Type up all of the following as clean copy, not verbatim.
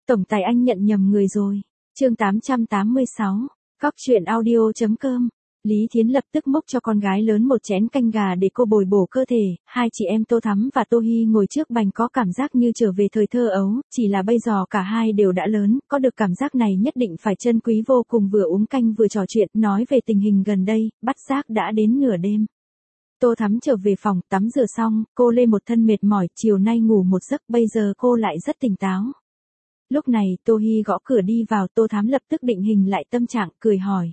Tổng tài anh nhận nhầm người rồi. Chương 886. Cóc truyện audio.com. Lý Thiến lập tức múc cho con gái lớn một chén canh gà để cô bồi bổ cơ thể. Hai chị em Tô Thắm và Tô Hi ngồi trước bành có cảm giác như trở về thời thơ ấu, chỉ là bây giờ cả hai đều đã lớn, có được cảm giác này nhất định phải trân quý vô cùng, vừa uống canh vừa trò chuyện, nói về tình hình gần đây, bắt giác đã đến nửa đêm. Tô Thắm trở về phòng, tắm rửa xong, cô lê một thân mệt mỏi, chiều nay ngủ một giấc, bây giờ cô lại rất tỉnh táo. Lúc này, Tô Hi gõ cửa đi vào, Tô Thắm lập tức định hình lại tâm trạng, cười hỏi.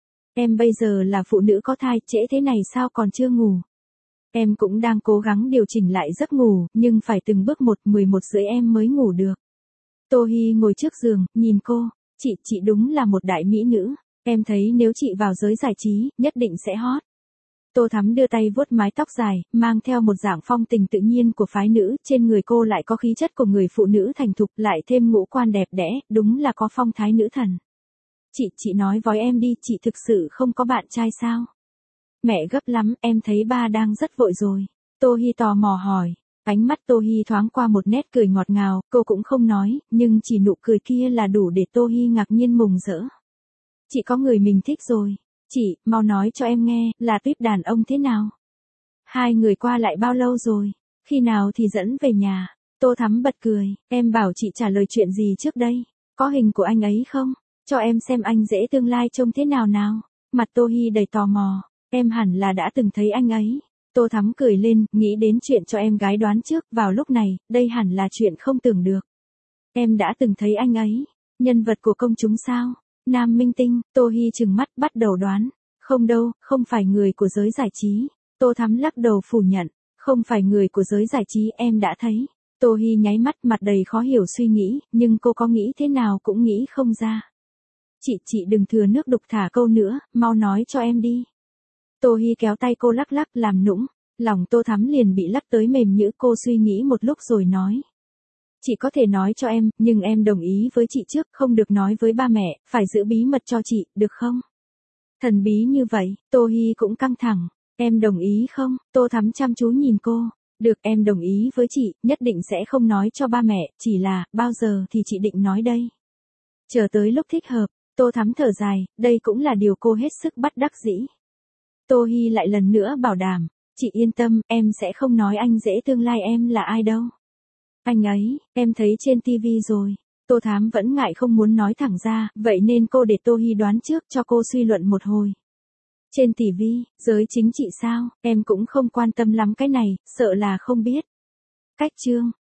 Em bây giờ là phụ nữ có thai, trễ thế này sao còn chưa ngủ? Em cũng đang cố gắng điều chỉnh lại giấc ngủ, nhưng phải từng bước 11 rưỡi em mới ngủ được. Tô Hi ngồi trước giường, nhìn cô, chị đúng là một đại mỹ nữ, em thấy nếu chị vào giới giải trí, nhất định sẽ hot. Tô Thắm đưa tay vuốt mái tóc dài, mang theo một dạng phong tình tự nhiên của phái nữ, trên người cô lại có khí chất của người phụ nữ thành thục, lại thêm ngũ quan đẹp đẽ, đúng là có phong thái nữ thần. Chị nói với em đi, chị thực sự không có bạn trai sao? Mẹ gấp lắm, em thấy ba đang rất vội rồi. Tô Hi tò mò hỏi. Ánh mắt Tô Hi thoáng qua một nét cười ngọt ngào, cô cũng không nói, nhưng chỉ nụ cười kia là đủ để Tô Hi ngạc nhiên mừng rỡ. Chị có người mình thích rồi. Chị, mau nói cho em nghe, là tuyết đàn ông thế nào? Hai người qua lại bao lâu rồi? Khi nào thì dẫn về nhà? Tô Thắm bật cười, em bảo chị trả lời chuyện gì trước đây? Có hình của anh ấy không? Cho em xem anh rể tương lai trông thế nào nào. Mặt Tô Hi đầy tò mò, em hẳn là đã từng thấy anh ấy. Tô Thắm cười lên, nghĩ đến chuyện cho em gái đoán trước, vào lúc này, đây hẳn là chuyện không tưởng được. Em đã từng thấy anh ấy, nhân vật của công chúng sao? Nam minh tinh. Tô Hi trừng mắt bắt đầu đoán. Không đâu, không phải người của giới giải trí. Tô Thắm lắc đầu phủ nhận, không phải người của giới giải trí, em đã thấy. Tô Hi nháy mắt, mặt đầy khó hiểu suy nghĩ, nhưng cô có nghĩ thế nào cũng nghĩ không ra. Chị đừng thừa nước đục thả câu nữa, mau nói cho em đi. Tô Hi kéo tay cô lắc lắc làm nũng, lòng Tô Thắm liền bị lắc tới mềm nhũn, cô suy nghĩ một lúc rồi nói. Chị có thể nói cho em, nhưng em đồng ý với chị trước, không được nói với ba mẹ, phải giữ bí mật cho chị, được không? Thần bí như vậy, Tô Hi cũng căng thẳng. Em đồng ý không? Tô Thắm chăm chú nhìn cô. Được, em đồng ý với chị, nhất định sẽ không nói cho ba mẹ, chỉ là, bao giờ thì chị định nói đây? Chờ tới lúc thích hợp. Tô Thắm thở dài, đây cũng là điều cô hết sức bất đắc dĩ. Tô Hi lại lần nữa bảo đảm, chị yên tâm, em sẽ không nói anh rể tương lai em là ai đâu. Anh ấy, em thấy trên TV rồi. Tô Thắm vẫn ngại không muốn nói thẳng ra, vậy nên cô để Tô Hi đoán trước cho cô suy luận một hồi. Trên TV, giới chính trị sao, em cũng không quan tâm lắm cái này, sợ là không biết. Cách chương.